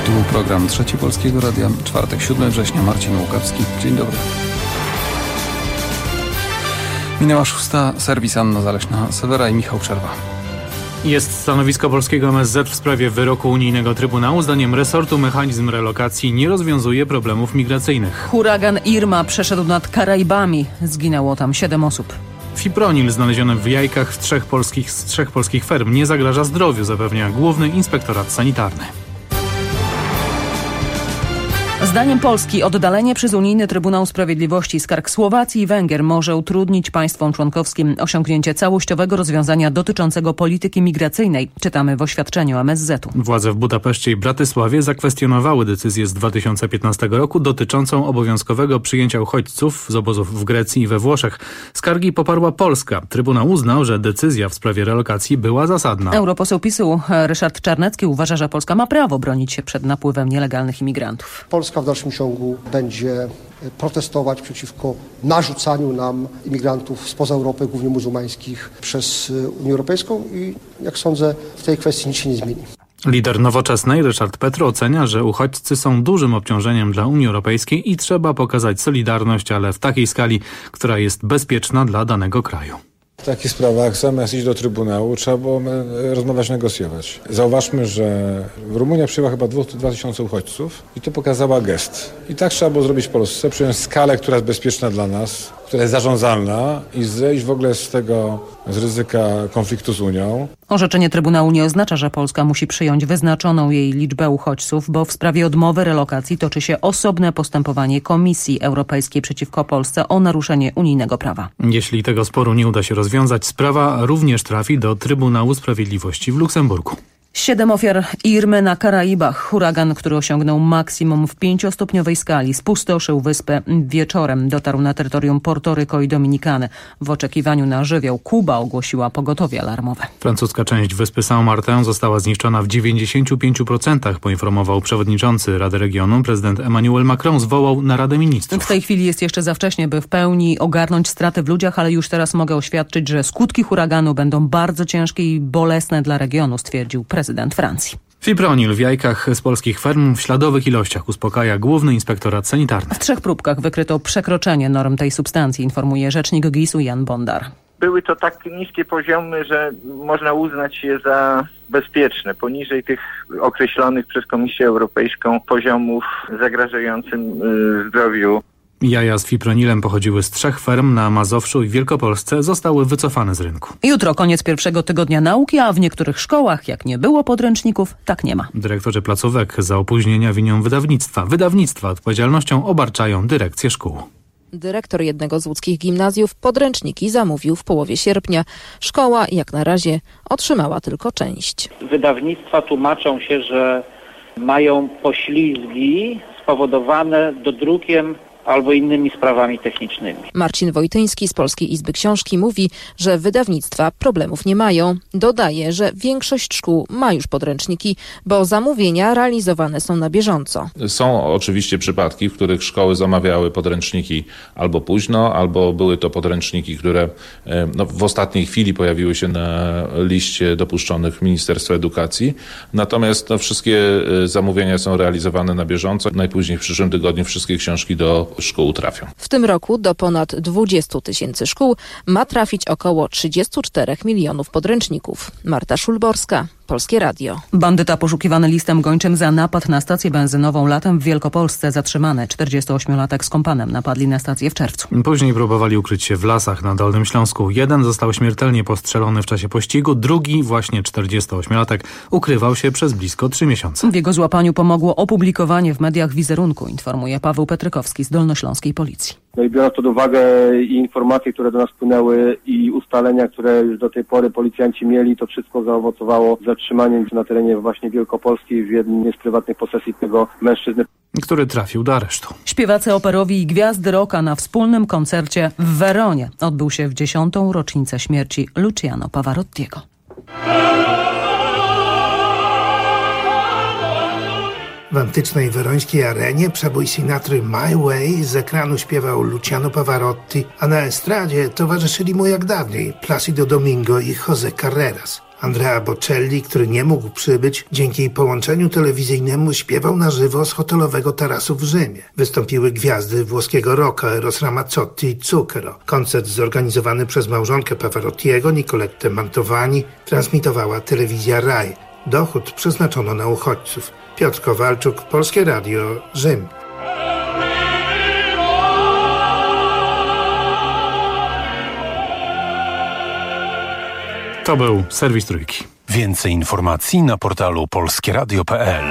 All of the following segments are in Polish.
Tu program Trzeci Polskiego Radia, czwartek, 7 września, Marcin Łukawski. Dzień dobry. Minęła 6, serwis Anna Zaleśna-Sewera i Michał Przerwa. Jest stanowisko polskiego MSZ w sprawie wyroku unijnego Trybunału. Zdaniem resortu mechanizm relokacji nie rozwiązuje problemów migracyjnych. Huragan Irma przeszedł nad Karaibami. Zginęło tam 7 osób. Fipronil znaleziony w jajkach z trzech polskich ferm nie zagraża zdrowiu, zapewnia Główny Inspektorat Sanitarny. Zdaniem Polski oddalenie przez Unijny Trybunał Sprawiedliwości skarg Słowacji i Węgier może utrudnić państwom członkowskim osiągnięcie całościowego rozwiązania dotyczącego polityki migracyjnej. Czytamy w oświadczeniu MSZ-u. Władze w Budapeszcie i Bratysławie zakwestionowały decyzję z 2015 roku dotyczącą obowiązkowego przyjęcia uchodźców z obozów w Grecji i we Włoszech. Skargi poparła Polska. Trybunał uznał, że decyzja w sprawie relokacji była zasadna. Europoseł PiS-u Ryszard Czarnecki uważa, że Polska ma prawo bronić się przed napływem nielegalnych imigrantów. Polska w dalszym ciągu będzie protestować przeciwko narzucaniu nam imigrantów spoza Europy, głównie muzułmańskich, przez Unię Europejską i jak sądzę w tej kwestii nic się nie zmieni. Lider Nowoczesnej Ryszard Petru ocenia, że uchodźcy są dużym obciążeniem dla Unii Europejskiej i trzeba pokazać solidarność, ale w takiej skali, która jest bezpieczna dla danego kraju. W takich sprawach zamiast iść do Trybunału trzeba było rozmawiać, negocjować. Zauważmy, że Rumunia przyjęła chyba 2000 uchodźców i to pokazała gest. I tak trzeba było zrobić w Polsce, przyjąć skalę, która jest bezpieczna dla nas, która jest zarządzalna i zejść w ogóle z ryzyka konfliktu z Unią. Orzeczenie Trybunału nie oznacza, że Polska musi przyjąć wyznaczoną jej liczbę uchodźców, bo w sprawie odmowy relokacji toczy się osobne postępowanie Komisji Europejskiej przeciwko Polsce o naruszenie unijnego prawa. Jeśli tego sporu nie uda się rozwiązać, sprawa również trafi do Trybunału Sprawiedliwości w Luksemburgu. 7 ofiar Irmy na Karaibach. Huragan, który osiągnął maksimum w 5-stopniowej skali, spustoszył wyspę wieczorem. Dotarł na terytorium Porto-Rico i Dominikany. W oczekiwaniu na żywioł Kuba ogłosiła pogotowie alarmowe. Francuska część wyspy Saint-Martin została zniszczona w 95%, poinformował przewodniczący Rady Regionu. Prezydent Emmanuel Macron zwołał naradę ministrów. W tej chwili jest jeszcze za wcześnie, by w pełni ogarnąć straty w ludziach, ale już teraz mogę oświadczyć, że skutki huraganu będą bardzo ciężkie i bolesne dla regionu, stwierdził prezydent Francji. Fipronil w jajkach z polskich ferm w śladowych ilościach, uspokaja Główny Inspektorat Sanitarny. W 3 próbkach wykryto przekroczenie norm tej substancji, informuje rzecznik GIS-u Jan Bondar. Były to tak niskie poziomy, że można uznać je za bezpieczne, poniżej tych określonych przez Komisję Europejską poziomów zagrażającym zdrowiu. Jaja z fipronilem pochodziły z 3 ferm na Mazowszu i Wielkopolsce, zostały wycofane z rynku. Jutro koniec pierwszego tygodnia nauki, a w niektórych szkołach, jak nie było podręczników, tak nie ma. Dyrektorzy placówek za opóźnienia winią wydawnictwa. Wydawnictwa odpowiedzialnością obarczają dyrekcję szkół. Dyrektor jednego z łódzkich gimnazjów podręczniki zamówił w połowie sierpnia. Szkoła jak na razie otrzymała tylko część. Wydawnictwa tłumaczą się, że mają poślizgi spowodowane dodrukiem albo innymi sprawami technicznymi. Marcin Wojtyński z Polskiej Izby Książki mówi, że wydawnictwa problemów nie mają. Dodaje, że większość szkół ma już podręczniki, bo zamówienia realizowane są na bieżąco. Są oczywiście przypadki, w których szkoły zamawiały podręczniki albo późno, albo były to podręczniki, które w ostatniej chwili pojawiły się na liście dopuszczonych Ministerstwa Edukacji. Natomiast wszystkie zamówienia są realizowane na bieżąco. Najpóźniej w przyszłym tygodniu wszystkie książki do szkół trafią. W tym roku do ponad 20 000 szkół ma trafić około 34 milionów podręczników. Marta Szulborska, Polskie Radio. Bandyta poszukiwany listem gończym za napad na stację benzynową latem w Wielkopolsce zatrzymany. 48-latek z kompanem napadli na stację w czerwcu. Później próbowali ukryć się w lasach na Dolnym Śląsku. Jeden został śmiertelnie postrzelony w czasie pościgu, drugi, właśnie 48-latek, ukrywał się przez blisko 3 miesiące. W jego złapaniu pomogło opublikowanie w mediach wizerunku, informuje Paweł Petrykowski z Dolnośląskiej Policji. No i biorąc pod uwagę i informacje, które do nas wpłynęły i ustalenia, które już do tej pory policjanci mieli, to wszystko zaowocowało zatrzymaniem na terenie właśnie Wielkopolski w jednej z prywatnych posesji tego mężczyzny, który trafił do aresztu. Śpiewacy operowi i gwiazdy rocka na wspólnym koncercie w Weronie odbył się w 10. rocznicę śmierci Luciano Pavarottiego. W antycznej werońskiej arenie przebój Sinatry My Way z ekranu śpiewał Luciano Pavarotti, a na estradzie towarzyszyli mu jak dawniej Plácido Domingo i José Carreras. Andrea Bocelli, który nie mógł przybyć, dzięki połączeniu telewizyjnemu śpiewał na żywo z hotelowego tarasu w Rzymie. Wystąpiły gwiazdy włoskiego rocka Eros Ramazzotti i Zucchero. Koncert zorganizowany przez małżonkę Pavarottiego, Nicolette Mantovani, transmitowała telewizja Rai. Dochód przeznaczono na uchodźców. Piotr Kowalczuk, Polskie Radio, Rzym. To był serwis Trójki. Więcej informacji na portalu polskieradio.pl.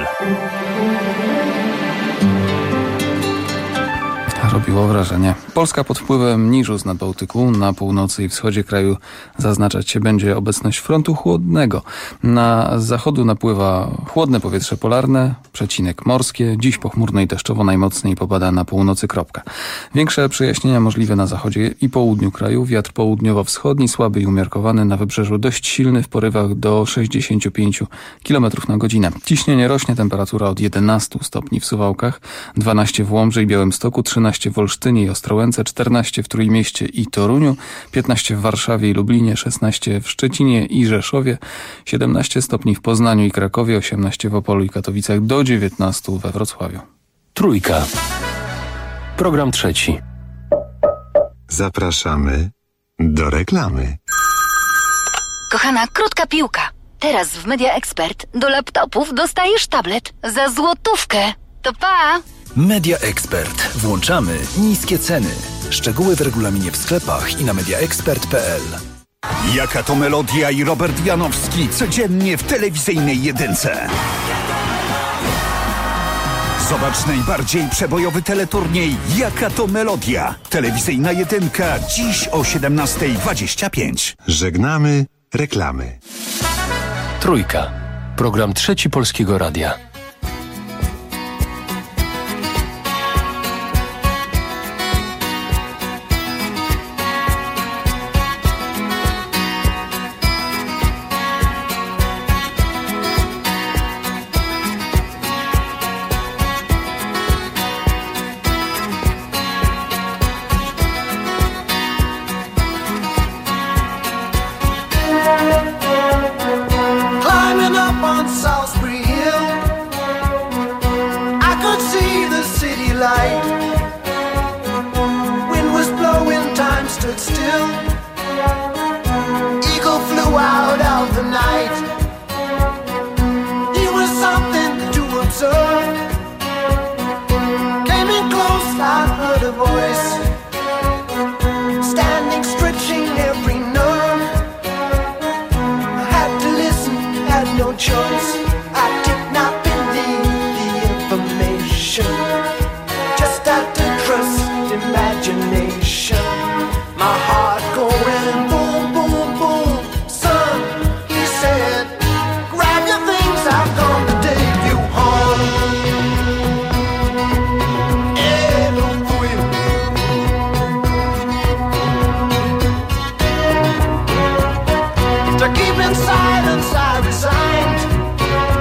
Robiło wrażenie. Polska pod wpływem niżu z Nadbałtyku. Na północy i wschodzie kraju zaznaczać się będzie obecność frontu chłodnego. Z zachodu napływa chłodne powietrze polarne, przecinek morskie. Dziś pochmurno i deszczowo, najmocniej popada na północy kropka. Większe przejaśnienia możliwe na zachodzie i południu kraju. Wiatr południowo-wschodni, słaby i umiarkowany, na wybrzeżu dość silny, w porywach do 65 km na godzinę. Ciśnienie rośnie, temperatura od 11 stopni w Suwałkach, 12 w Łomży i Białymstoku, 13 w Olsztynie i Ostrołęce, 14 w Trójmieście i Toruniu, 15 w Warszawie i Lublinie, 16 w Szczecinie i Rzeszowie, 17 stopni w Poznaniu i Krakowie, 18 w Opolu i Katowicach, do 19 we Wrocławiu. Trójka. Program trzeci. Zapraszamy do reklamy. Kochana, krótka piłka. Teraz w Media Expert do laptopów dostajesz tablet za złotówkę. To pa! Media Expert. Włączamy niskie ceny. Szczegóły w regulaminie w sklepach i na mediaexpert.pl. Jaka to melodia i Robert Janowski codziennie w telewizyjnej jedynce. Zobacz najbardziej przebojowy teleturniej Jaka to melodia. Telewizyjna jedynka dziś o 17:25. Żegnamy reklamy. Trójka. Program trzeci Polskiego Radia. To keep in silence I resigned.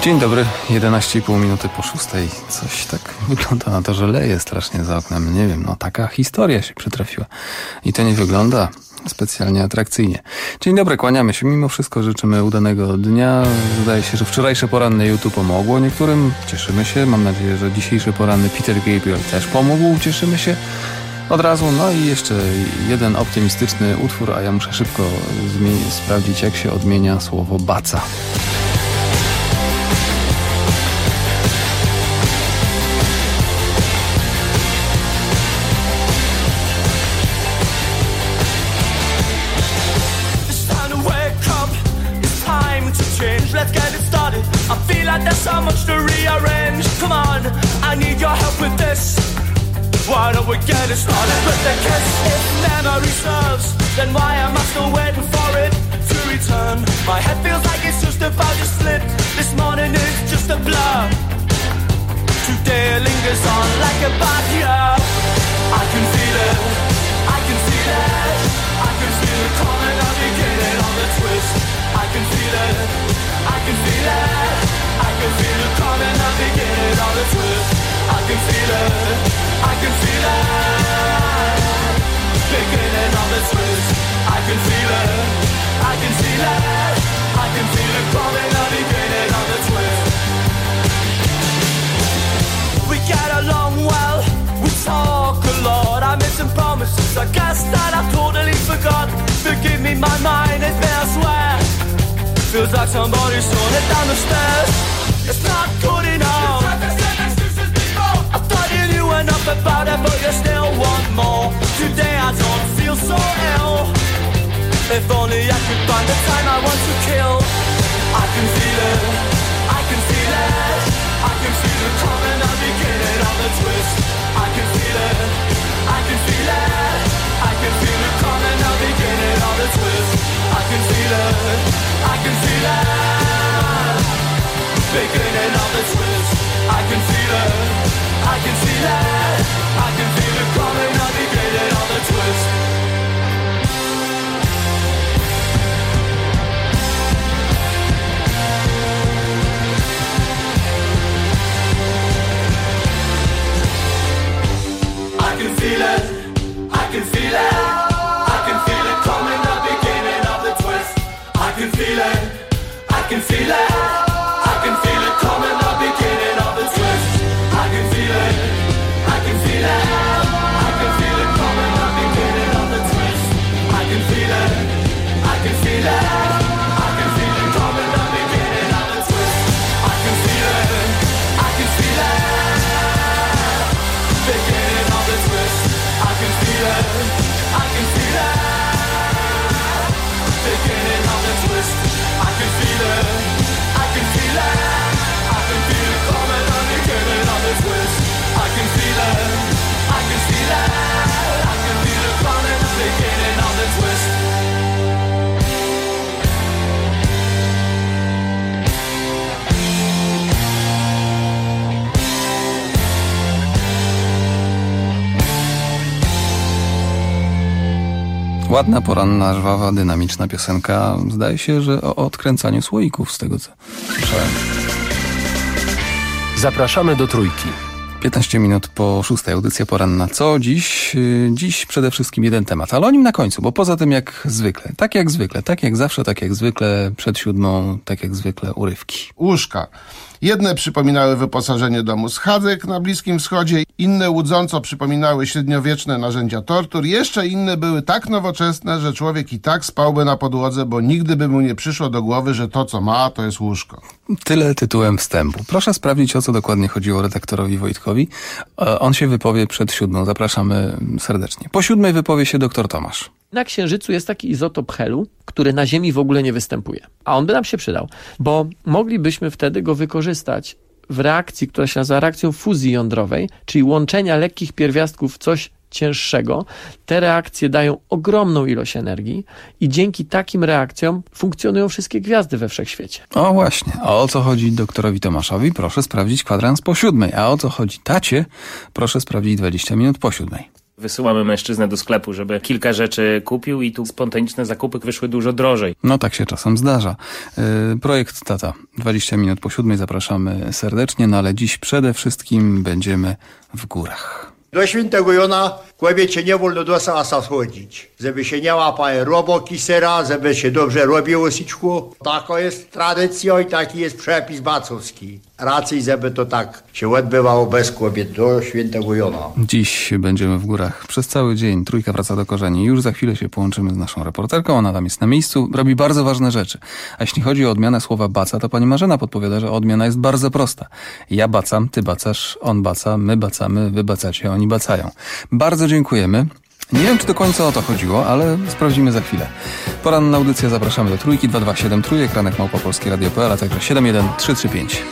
Dzień dobry, 11,5 minuty po 6. Coś tak wygląda na to, że leje strasznie za oknem. Nie wiem, taka historia się przytrafiła. I to nie wygląda specjalnie atrakcyjnie. Dzień dobry, kłaniamy się. Mimo wszystko życzymy udanego dnia. Zdaje się, że wczorajsze poranne YouTube pomogło niektórym. Cieszymy się. Mam nadzieję, że dzisiejszy poranny Peter Gabriel też pomógł. Cieszymy się od razu. No i jeszcze jeden optymistyczny utwór, a ja muszę szybko sprawdzić, jak się odmienia słowo baca. Let's get it started. I feel like there's so much to rearrange. Come on, I need your help with this. Why don't we get it started with the kiss? If memory serves, then why am I still waiting for it to return? My head feels like it's just about to slip. This morning is just a blur. Today lingers on like a bad year. I can feel it, I can feel it, I can feel it coming, I'm beginning on the twist. I can feel it, I can feel it, I can feel it coming, I'm beginning on the twist. I can feel it, I can feel it, beginning on the twist. I can feel it, I can feel it, I can feel it coming, I'm beginning on the twist. We get along well, we talk a lot, I made some promises, I guess that I've totally forgot. Forgive me, my mind is bare, I swear. Feels like somebody's thrown it down the stairs. It's not good enough. I thought you knew enough about it, but you still want more. Today I don't feel so ill. If only I could find the time I want to kill. I can feel it, I can feel it, I can feel it coming, I'm beginning on the twist. I can feel it, I can feel it, I can feel it coming, I'm beginning on the twist. I can feel it, I can feel it, beginning of the twist. I can feel it, I can feel it, I can feel it coming, I'm beginning of the twist. I can feel it, I can feel it, I can feel it coming, the beginning of the twist. I can feel it, I can feel it, I can feel it coming, the beginning of the twist. I can feel it, I can feel it, I can feel it coming, the beginning of the twist. I can feel it, I can feel it, I can feel it coming, the beginning of the twist. I can feel it, I can feel it, beginning of the twist. I can feel it, I can feel it, beginning of the twist. I can feel it, I can feel it, I can feel it coming, the beginning of the twist. I can feel it, I can feel it, I can feel it coming, the beginning of the twist. Ładna, poranna, żwawa, dynamiczna piosenka. Zdaje się, że o odkręcaniu słoików, z tego co słyszałem. Zapraszamy do Trójki. 15 minut po 6. Audycja poranna. Co dziś? Dziś przede wszystkim jeden temat, ale o nim na końcu, bo poza tym jak zwykle, tak jak zawsze, tak jak zwykle, przed 7, tak jak zwykle urywki. Łóżka. Jedne przypominały wyposażenie domu schadzek na Bliskim Wschodzie, inne łudząco przypominały średniowieczne narzędzia tortur, jeszcze inne były tak nowoczesne, że człowiek i tak spałby na podłodze, bo nigdy by mu nie przyszło do głowy, że to co ma, to jest łóżko. Tyle tytułem wstępu. Proszę sprawdzić, o co dokładnie chodziło redaktorowi Wojtkowi. On się wypowie przed 7. Zapraszamy serdecznie. Po 7 wypowie się dr Tomasz. Na Księżycu jest taki izotop helu, który na Ziemi w ogóle nie występuje. A on by nam się przydał, bo moglibyśmy wtedy go wykorzystać w reakcji, która się nazywa reakcją fuzji jądrowej, czyli łączenia lekkich pierwiastków w coś cięższego. Te reakcje dają ogromną ilość energii i dzięki takim reakcjom funkcjonują wszystkie gwiazdy we wszechświecie. O właśnie, a o co chodzi doktorowi Tomaszowi? Proszę sprawdzić kwadrans po 7, a o co chodzi tacie? Proszę sprawdzić 20 minut po 7. Wysyłamy mężczyznę do sklepu, żeby kilka rzeczy kupił i tu spontaniczne zakupy wyszły dużo drożej. No tak się czasem zdarza. Projekt Tata. 20 minut po 7 zapraszamy serdecznie, no ale dziś przede wszystkim będziemy w górach. Do Świętego Jona kobiecie nie wolno do sasa schodzić, żeby się nie łapał roboki sera, żeby się dobrze robiło siczku. Taka jest tradycja i taki jest przepis bacowski. Raczej, żeby to tak się odbywało bez kobiet do Świętego Jona. Dziś będziemy w górach przez cały dzień. Trójka wraca do korzeni. Już za chwilę się połączymy z naszą reporterką. Ona tam jest na miejscu, robi bardzo ważne rzeczy. A jeśli chodzi o odmianę słowa baca, to pani Marzena podpowiada, że odmiana jest bardzo prosta. Ja bacam, ty bacasz, on baca, my bacamy, wy bacacie, oni bacają. Bardzo dziękujemy. Nie wiem, czy do końca o to chodziło, ale sprawdzimy za chwilę. Poranna audycja, zapraszamy do Trójki, 2273, Trójek, ranek @polskieradio.pl, a także 71335.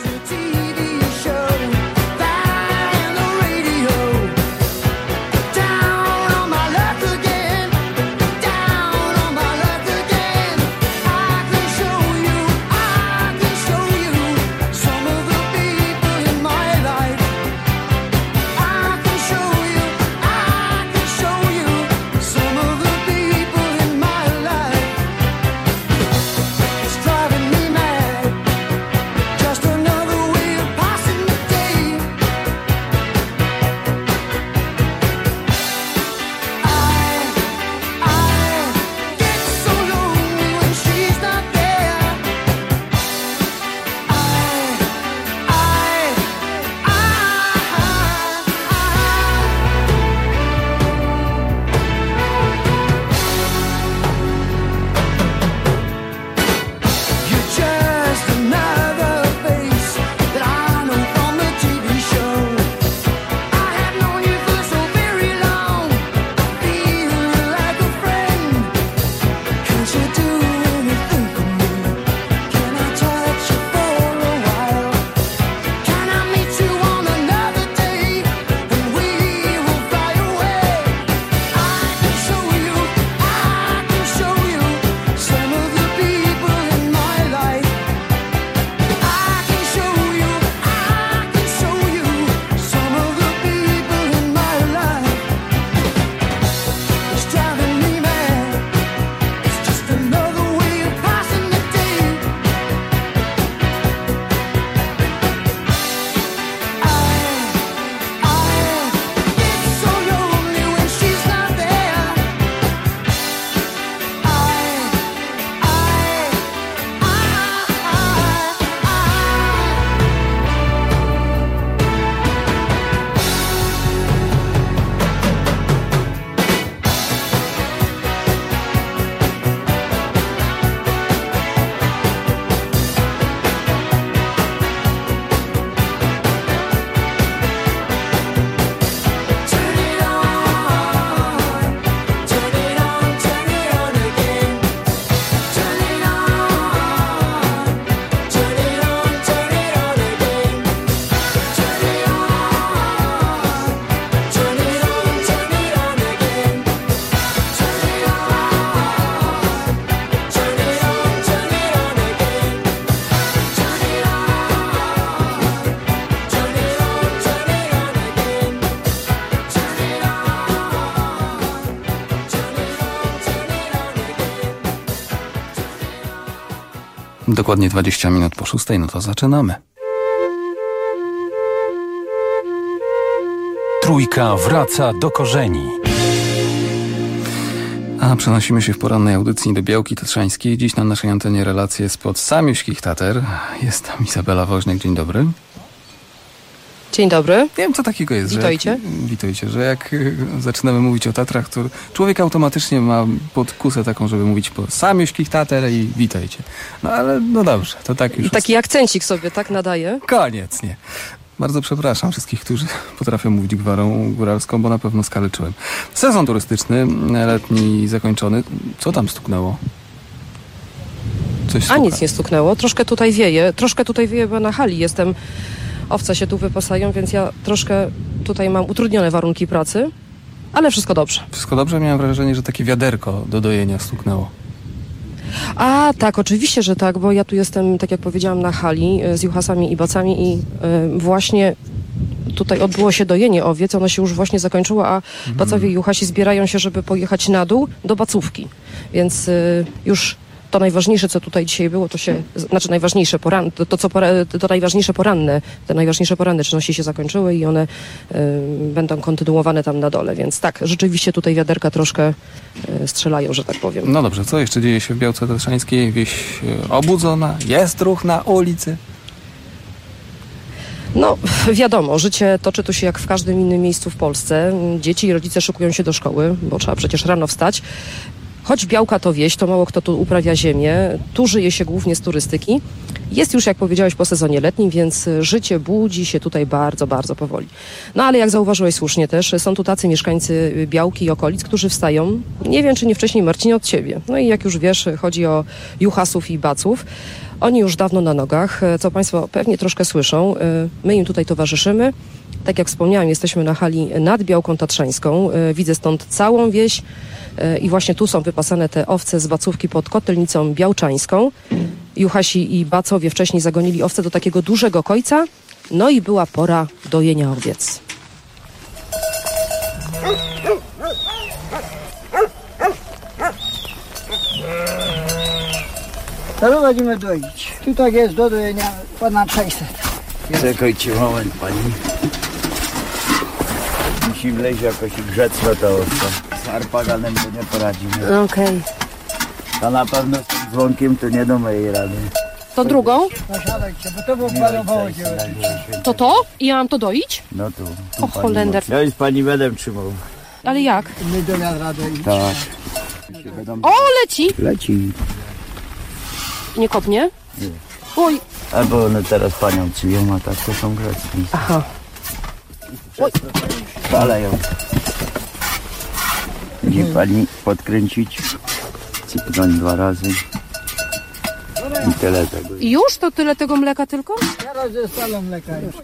Dokładnie 20 minut po 6, no to zaczynamy. Trójka wraca do korzeni. A przenosimy się w porannej audycji do Białki Tatrzańskiej. Dziś na naszej antenie relacje spod Samiuśkich Tater. Jest tam Izabela Woźniak. Dzień dobry. Dzień dobry. Nie wiem, co takiego jest. Witajcie. Witajcie, że jak zaczynamy mówić o Tatrach, to człowiek automatycznie ma podkusę taką, żeby mówić po Samiuśkich Tater i witajcie. No ale no dobrze, to tak już. I taki akcencik sobie tak nadaje. Koniec, nie. Bardzo przepraszam wszystkich, którzy potrafią mówić gwarą góralską, bo na pewno skaleczyłem. Sezon turystyczny, letni zakończony. Co tam stuknęło? Coś stuka. A nic nie stuknęło. Troszkę tutaj wieje, bo na hali jestem. Owce się tu wypasają, więc ja troszkę tutaj mam utrudnione warunki pracy, ale wszystko dobrze. Wszystko dobrze? Miałem wrażenie, że takie wiaderko do dojenia stuknęło. A tak, oczywiście, że tak, bo ja tu jestem, tak jak powiedziałam, na hali z juchasami i bacami i właśnie tutaj odbyło się dojenie owiec, ono się już właśnie zakończyło, a bacowie i juchasi zbierają się, żeby pojechać na dół do Bacówki. Więc już to najważniejsze, co tutaj dzisiaj było, najważniejsze poranne czynności się zakończyły i one będą kontynuowane tam na dole. Więc tak, rzeczywiście tutaj wiaderka troszkę strzelają, że tak powiem. No dobrze, co jeszcze dzieje się w Białce Tatrzańskiej? Wieś obudzona? Jest ruch na ulicy? No, wiadomo, życie toczy tu się jak w każdym innym miejscu w Polsce. Dzieci i rodzice szykują się do szkoły, bo trzeba przecież rano wstać. Choć Białka to wieś, to mało kto tu uprawia ziemię. Tu żyje się głównie z turystyki. Jest już, jak powiedziałeś, po sezonie letnim, więc życie budzi się tutaj bardzo, bardzo powoli. No ale jak zauważyłeś słusznie też, są tu tacy mieszkańcy Białki i okolic, którzy wstają, nie wiem czy nie wcześniej, Marcinie, od ciebie. No i jak już wiesz, chodzi o juchasów i baców. Oni już dawno na nogach, co Państwo pewnie troszkę słyszą. My im tutaj towarzyszymy. Tak jak wspomniałam, jesteśmy na hali nad Białką Tatrzańską. Widzę stąd całą wieś i właśnie tu są wypasane te owce z Bacówki pod Kotelnicą Białczańską. Juchasi i bacowie wcześniej zagonili owce do takiego dużego kojca. No i była pora dojenia owiec. Teraz będziemy doić. Tu tak jest do dojenia ponad 600. Czekajcie moment, pani. Musi wleźć jakoś i grzec na to owca. Z harpaganem to nie poradzimy. Okej. A na pewno z tym dzwonkiem to nie do mojej rady. To drugą? Zasiadajcie, bo to było balowało. To? I ja mam to doić? No tu O, Holender. Ja już pani będę trzymał. Ale jak? My do nas radę iść. Tak. O, leci! Leci. Nie kopnie? Nie. Oj. Albo one teraz panią cyją, a tak to są grecki. Aha. Oj. Palają. Musi pani podkręcić, cypnąć 2 razy i tyle tego. I już? To tyle tego mleka tylko? Teraz zostaną mleka już.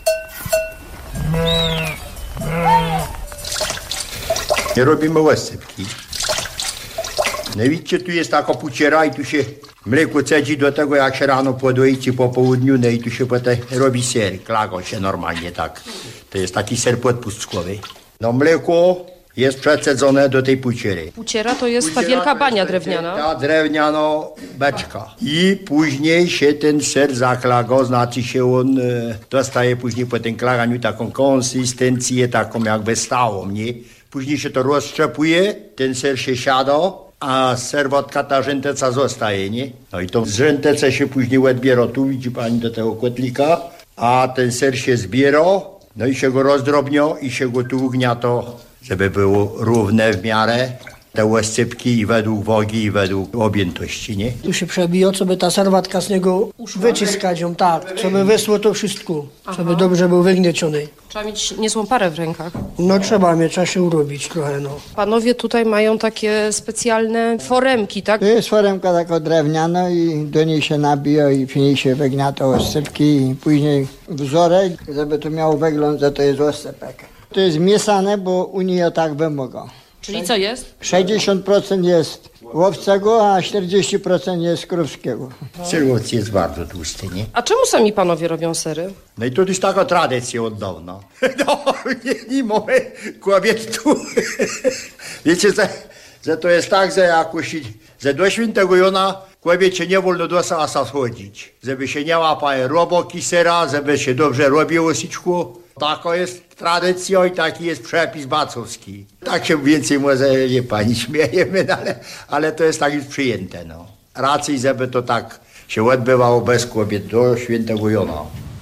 Nie robimy łysypki. No widzicie, tu jest taka puciera i tu się mleko cedzi do tego, jak się rano podojcie po południu, no i tu się potem robi ser, klago się normalnie tak. To jest taki ser podpustkowy. No mleko jest przecedzone do tej puciery. Puciera to jest ta wielka bania drewniana. Ta drewniana beczka. I później się ten ser zaklaga, znaczy się on dostaje później po tym klaganiu taką konsystencję, taką jakby stałą, nie? Później się to rozszczepuje, ten ser się siada, a serwotka ta rzęteca zostaje, nie? No i to z rzętece się później odbiera, tu widzi pani do tego kotlika, a ten ser się zbiera, no i się go rozdrobnio i się go tu ugniata, żeby było równe w miarę te łoscypki i według wagi i według objętości, nie? Tu się przebija, co by ta serwatka z niego wyciskać ją, tak, co by wysło to wszystko, co by dobrze był wygnieciony. Trzeba mieć niezłą parę w rękach. No trzeba mieć, trzeba się urobić trochę, no. Panowie tutaj mają takie specjalne foremki, tak? To jest foremka taka drewniana i do niej się nabija i w niej się wygniata oscypki i później wzorek, żeby to miało wygląd, że to jest oscypek. To jest mieszane, bo Unia tak wymaga. Czyli co jest? 60% jest łowcego, a 40% jest krówskiego. Ser łowcy jest bardzo tłusty, nie? A czemu sami panowie robią sery? No i to jest taka tradycja od dawna. No, nie mamy kobiet tu. Wiecie, że to jest tak, że jakoś, że do świętego Jona kobiecie nie wolno do sasa schodzić. Żeby się nie łapały roboki sera, żeby się dobrze robiło siczku. Taka jest tradycja i taki jest przepis bacowski. Tak się więcej może, nie pani, śmiejemy, ale to jest tak już przyjęte, no. Raczej, żeby to tak się odbywało bez kobiet do świętego Jona.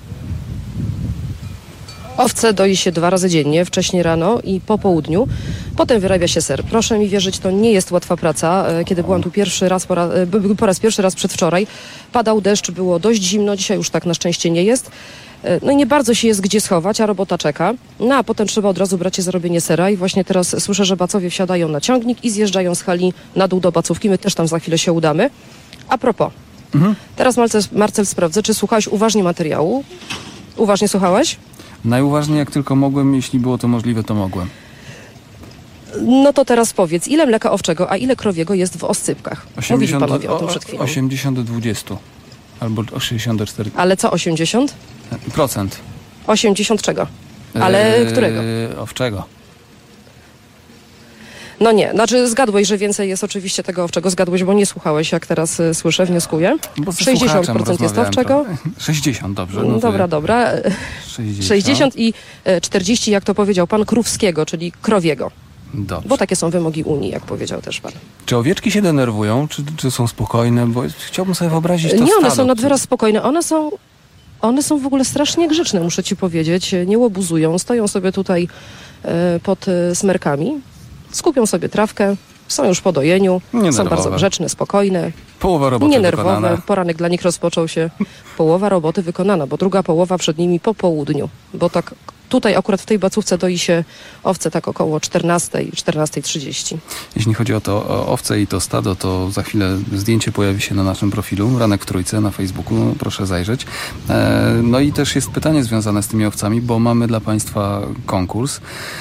Owce doi się 2 razy dziennie, wcześniej rano i po południu. Potem wyrabia się ser. Proszę mi wierzyć, to nie jest łatwa praca. Kiedy byłam tu po raz pierwszy raz przedwczoraj, padał deszcz, było dość zimno, dzisiaj już tak na szczęście nie jest. No i nie bardzo się jest gdzie schować, a robota czeka. No a potem trzeba od razu brać się za robienie sera i właśnie teraz słyszę, że bacowie wsiadają na ciągnik i zjeżdżają z hali na dół do Bacówki. My też tam za chwilę się udamy. A propos, teraz Marcel sprawdzę, czy słuchałeś uważnie materiału? Uważnie słuchałeś? Najuważniej jak tylko mogłem, jeśli było to możliwe, to mogłem. No to teraz powiedz, ile mleka owczego, a ile krowiego jest w oscypkach? Mówili panowie o tym przed chwilą. 80-20. Albo 64. Ale co 80? Procent. 80 czego? Ale którego? Owczego. No nie, znaczy zgadłeś, że więcej jest oczywiście tego owczego. Zgadłeś, bo nie słuchałeś, jak teraz słyszę, wnioskuję. 60% jest owczego. 60, dobrze. No dobra. 60 i 40, jak to powiedział pan, krówskiego, czyli krowiego. Dobrze. Bo takie są wymogi Unii, jak powiedział też pan. Czy owieczki się denerwują, czy są spokojne? Bo chciałbym sobie wyobrazić to nie, one stado, są nad wyraz spokojne. One są w ogóle strasznie grzeczne, muszę ci powiedzieć. Nie łobuzują, stoją sobie tutaj pod smerkami, skupią sobie trawkę, są już po dojeniu, są bardzo grzeczne, spokojne. Połowa roboty nienerwowe. wykonana. Poranek dla nich rozpoczął się. Połowa roboty wykonana, bo druga połowa przed nimi po południu. Bo tak tutaj akurat w tej bacówce doi się owce tak około 14:30. Jeśli chodzi o owce i to stado, to za chwilę zdjęcie pojawi się na naszym profilu Ranek w Trójce na Facebooku, proszę zajrzeć. No i też jest pytanie związane z tymi owcami, bo mamy dla Państwa konkurs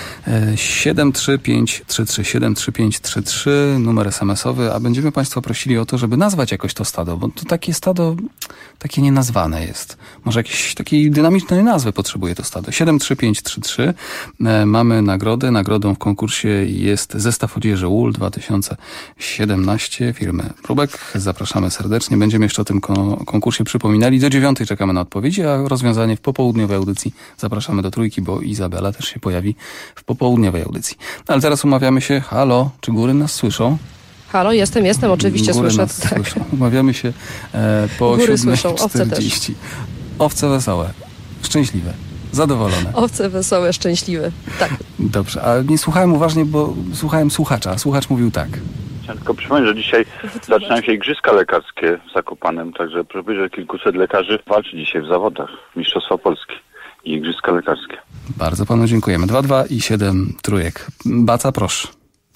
73533, numer SMS-owy, a będziemy Państwa prosili o to, żeby nazwać jakoś to stado, bo to takie stado, takie nienazwane jest. Może jakiejś takiej dynamicznej nazwy potrzebuje to stado. 73533. Mamy nagrodę. Nagrodą w konkursie jest zestaw odzieży Wool 2017 firmy Próbek. Zapraszamy serdecznie. Będziemy jeszcze o tym konkursie przypominali. Do 9:00 czekamy na odpowiedzi, a rozwiązanie w popołudniowej audycji. Zapraszamy do Trójki, bo Izabela też się pojawi w popołudniowej audycji. Ale teraz umawiamy się. Halo, czy góry nas słyszą? Halo, jestem, oczywiście góry słyszę. Nas słyszą. Umawiamy się po 7:40. Owce wesołe, szczęśliwe, zadowolone. Owce wesołe, szczęśliwe. Tak. Dobrze, a nie słuchałem uważnie, bo słuchałem słuchacza, a słuchacz mówił tak. Chciałem tylko przypomnieć, że dzisiaj zaczynają się igrzyska lekarskie w Zakopanem, także proszę powiedzieć, że kilkuset lekarzy walczy dzisiaj w zawodach Mistrzostwa Polski i igrzyska lekarskie. Bardzo panu dziękujemy. 2 i 7 trójek. Baca, proszę.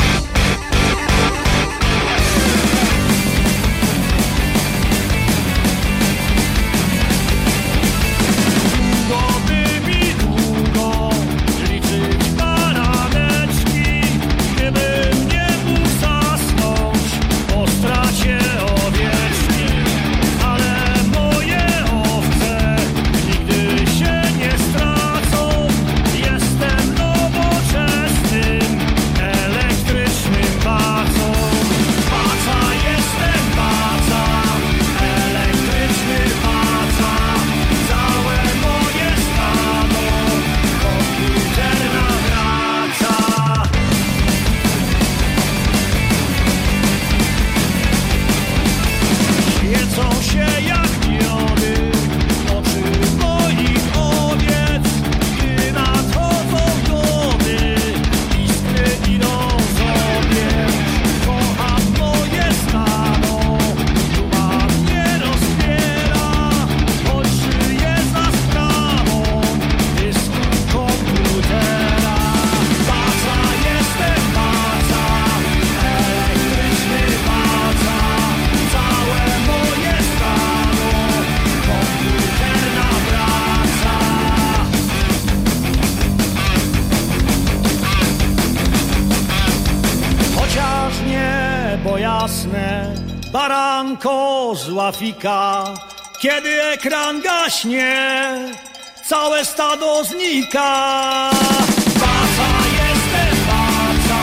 Baranko z łafika, kiedy ekran gaśnie, całe stado znika. Baca, jestem baca,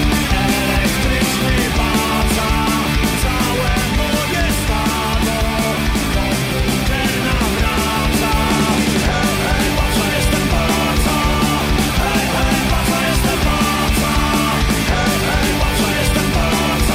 elektryczny baca, całe moje stado, komputer nawraca. Hej, hej, baca, jestem baca, hej, hej, baca, jestem baca, hej, hej, baca, jestem baca.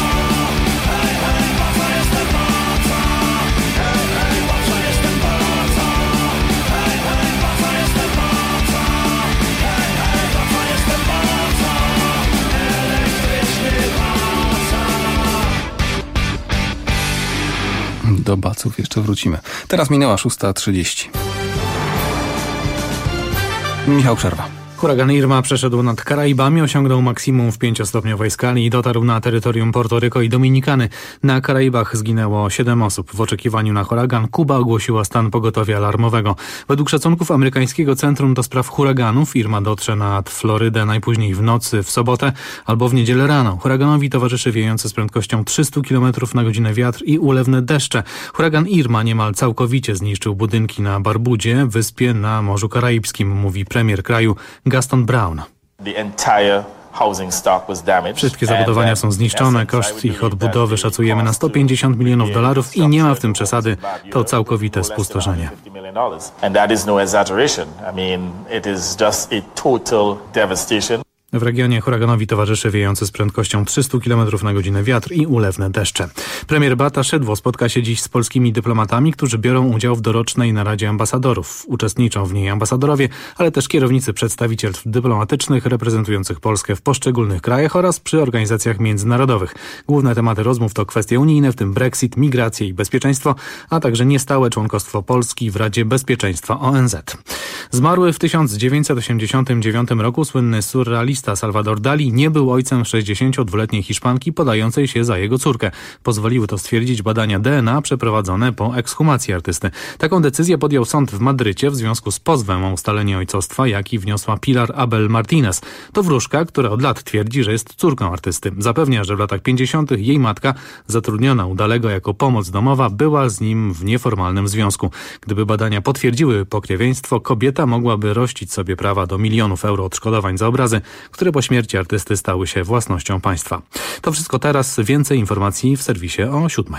Do baców jeszcze wrócimy. Teraz minęła 6:30. Michał Przerwa. Huragan Irma przeszedł nad Karaibami, osiągnął maksimum w 5-stopniowej skali i dotarł na terytorium Portoryko i Dominikany. Na Karaibach zginęło 7 osób. W oczekiwaniu na huragan Kuba ogłosiła stan pogotowia alarmowego. Według szacunków amerykańskiego Centrum do Spraw Huraganów Irma dotrze nad Florydę najpóźniej w nocy w sobotę albo w niedzielę rano. Huraganowi towarzyszy wiejący z prędkością 300 km na godzinę wiatr i ulewne deszcze. Huragan Irma niemal całkowicie zniszczył budynki na Barbudzie, wyspie na Morzu Karaibskim, mówi premier kraju Gaston Brown. Wszystkie zabudowania są zniszczone, koszt ich odbudowy szacujemy na $150 milionów i nie ma w tym przesady, to całkowite spustoszenie. W regionie huraganowi towarzyszy wiejący z prędkością 300 km na godzinę wiatr i ulewne deszcze. Premier Beata Szydło spotka się dziś z polskimi dyplomatami, którzy biorą udział w dorocznej naradzie ambasadorów. Uczestniczą w niej ambasadorowie, ale też kierownicy przedstawicielstw dyplomatycznych reprezentujących Polskę w poszczególnych krajach oraz przy organizacjach międzynarodowych. Główne tematy rozmów to kwestie unijne, w tym Brexit, migracje i bezpieczeństwo, a także niestałe członkostwo Polski w Radzie Bezpieczeństwa ONZ. Zmarły w 1989 roku słynny surrealista Salvador Dali nie był ojcem 62-letniej Hiszpanki podającej się za jego córkę. Pozwoliły to stwierdzić badania DNA przeprowadzone po ekshumacji artysty. Taką decyzję podjął sąd w Madrycie w związku z pozwem o ustalenie ojcostwa, jaki wniosła Pilar Abel Martinez. To wróżka, która od lat twierdzi, że jest córką artysty. Zapewnia, że w latach 50. jej matka, zatrudniona u Dalego jako pomoc domowa, była z nim w nieformalnym związku. Gdyby badania potwierdziły pokrewieństwo, kobieta mogłaby rościć sobie prawa do milionów euro odszkodowań za obrazy, które po śmierci artysty stały się własnością państwa. To wszystko teraz. Więcej informacji w serwisie o 7:00.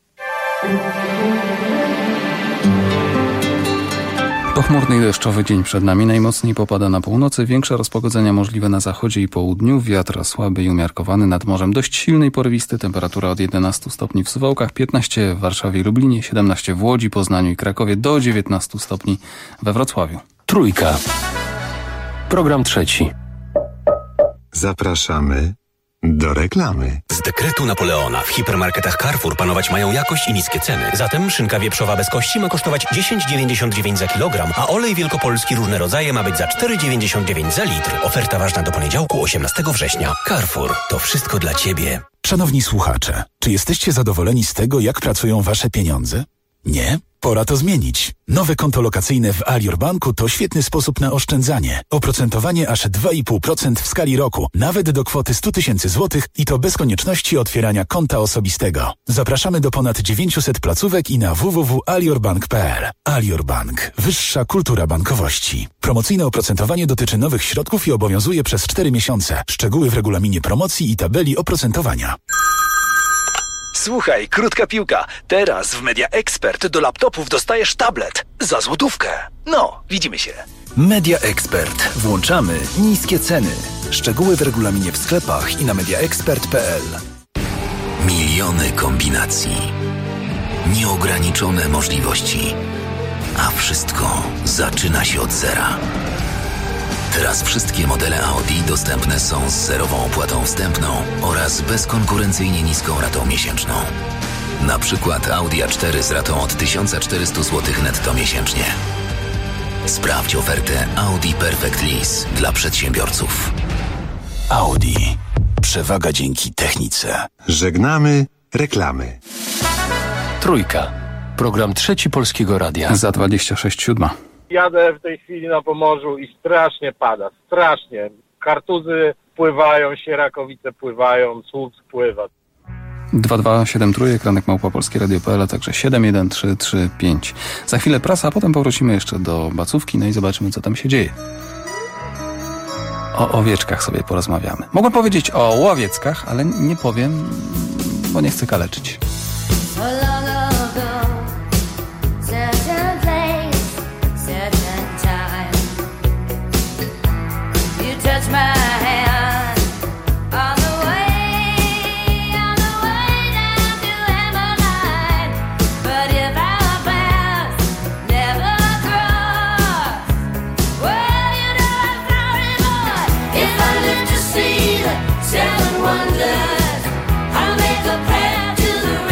Pochmurny i deszczowy dzień przed nami. Najmocniej popada na północy. Większe rozpogodzenia możliwe na zachodzie i południu. Wiatr słaby i umiarkowany. Nad morzem dość silny i porywisty. Temperatura od 11 stopni w Suwałkach, 15 w Warszawie i Lublinie, 17 w Łodzi, Poznaniu i Krakowie, do 19 stopni we Wrocławiu. Trójka. Program trzeci. Zapraszamy do reklamy. Z dekretu Napoleona w hipermarketach Carrefour panować mają jakość i niskie ceny. Zatem szynka wieprzowa bez kości ma kosztować 10,99 za kilogram, a olej wielkopolski różne rodzaje ma być za 4,99 za litr. Oferta ważna do poniedziałku 18 września. Carrefour. To wszystko dla Ciebie. Szanowni słuchacze, czy jesteście zadowoleni z tego, jak pracują Wasze pieniądze? Nie? Pora to zmienić. Nowe konto lokacyjne w Alior Banku to świetny sposób na oszczędzanie. Oprocentowanie aż 2,5% w skali roku, nawet do kwoty 100 000 złotych i to bez konieczności otwierania konta osobistego. Zapraszamy do ponad 900 placówek i na www.aliorbank.pl. Alior Bank. Wyższa kultura bankowości. Promocyjne oprocentowanie dotyczy nowych środków i obowiązuje przez 4 miesiące. Szczegóły w regulaminie promocji i tabeli oprocentowania. Słuchaj, krótka piłka. Teraz w Media Expert do laptopów dostajesz tablet za złotówkę. No, widzimy się. Media Expert. Włączamy niskie ceny. Szczegóły w regulaminie w sklepach i na mediaexpert.pl. Miliony kombinacji. Nieograniczone możliwości. A wszystko zaczyna się od zera. Teraz wszystkie modele Audi dostępne są z zerową opłatą wstępną oraz bezkonkurencyjnie niską ratą miesięczną. Na przykład Audi A4 z ratą od 1400 zł netto miesięcznie. Sprawdź ofertę Audi Perfect Lease dla przedsiębiorców. Audi. Przewaga dzięki technice. Żegnamy reklamy. Trójka. Program trzeci Polskiego Radia. Za 26:07. Jadę w tej chwili na Pomorzu i strasznie pada, strasznie. Kartuzy pływają, sierakowice pływają, Słup pływa. 2273, @polskieradio.pl, a także 71335. Za chwilę prasa, a potem powrócimy jeszcze do Bacówki, no i zobaczymy, co tam się dzieje. O owieczkach sobie porozmawiamy. Mogłem powiedzieć o łowieckach, ale nie powiem, bo nie chcę kaleczyć. Touch my hand on the way down to Emmeline. But if our paths never cross, well, you know I'm sorry, boy. If I live to see the 7 wonders, I'll make a path to the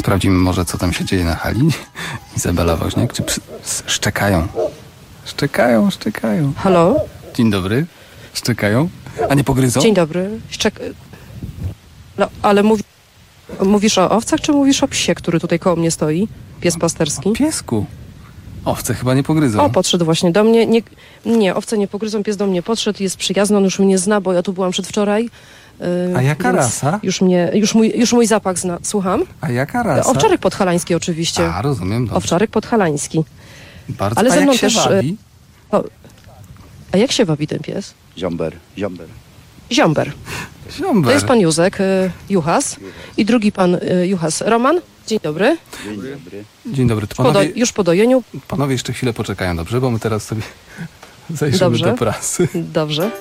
Sprawdzimy może, co tam się dzieje na hali. Izabela Woźniak, czy szczekają? Szczekają. Halo? Dzień dobry. Szczekają? A nie pogryzą? Dzień dobry. No, ale mówisz o owcach, czy mówisz o psie, który tutaj koło mnie stoi? Pies pasterski? Piesku. Owce chyba nie pogryzą. O, podszedł właśnie do mnie. Nie, owce nie pogryzą, pies do mnie podszedł, jest przyjazny, on już mnie zna, bo ja tu byłam przedwczoraj. A jaka rasa? Już mój zapach zna. Słucham? A jaka rasa? Owczarek podhalański oczywiście. A, rozumiem. Dobrze. Owczarek podhalański. Bardzo. Ale a ze mną jak się też. wabi? A jak się wabi ten pies? Ziomber. Ziomber. To jest pan Józek, Juchas. I drugi pan Juchas. Roman, dzień dobry. Dzień dobry. Już po dojeniu. Panowie jeszcze chwilę poczekają, dobrze? Bo my teraz sobie zajrzymy do prasy. Dobrze.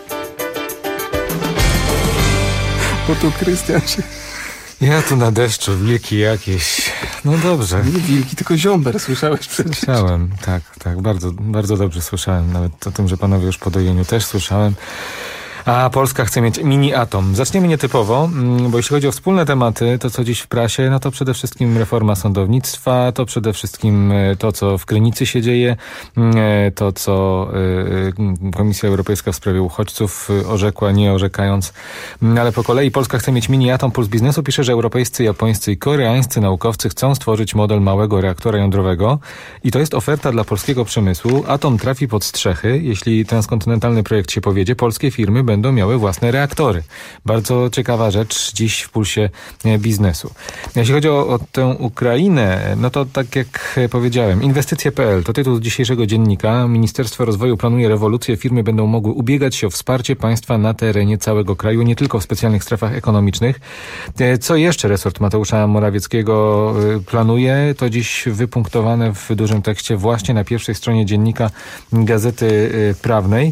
Bo tu Krystian się... Ja tu na deszczu, wilki jakieś. No dobrze. Nie wilki, tylko ziomber, słyszałeś przecież? Słyszałem, tak, bardzo, bardzo dobrze słyszałem. Nawet o tym, że panowie już po dojeniu też słyszałem. A Polska chce mieć mini-atom. Zaczniemy nietypowo, bo jeśli chodzi o wspólne tematy, to co dziś w prasie, no to przede wszystkim reforma sądownictwa, to przede wszystkim to, co w Krynicy się dzieje, to, co Komisja Europejska w sprawie uchodźców orzekła, nie orzekając. Ale po kolei Polska chce mieć mini-atom. Puls Biznesu pisze, że europejscy, japońscy i koreańscy naukowcy chcą stworzyć model małego reaktora jądrowego i to jest oferta dla polskiego przemysłu. Atom trafi pod strzechy. Jeśli transkontynentalny projekt się powiedzie, polskie firmy będą miały własne reaktory. Bardzo ciekawa rzecz dziś w Pulsie Biznesu. Jeśli chodzi o tę Ukrainę, no to tak jak powiedziałem, inwestycje.pl to tytuł z dzisiejszego dziennika. Ministerstwo Rozwoju planuje rewolucję. Firmy będą mogły ubiegać się o wsparcie państwa na terenie całego kraju, nie tylko w specjalnych strefach ekonomicznych. Co jeszcze resort Mateusza Morawieckiego planuje, to dziś wypunktowane w dużym tekście właśnie na pierwszej stronie dziennika Gazety Prawnej.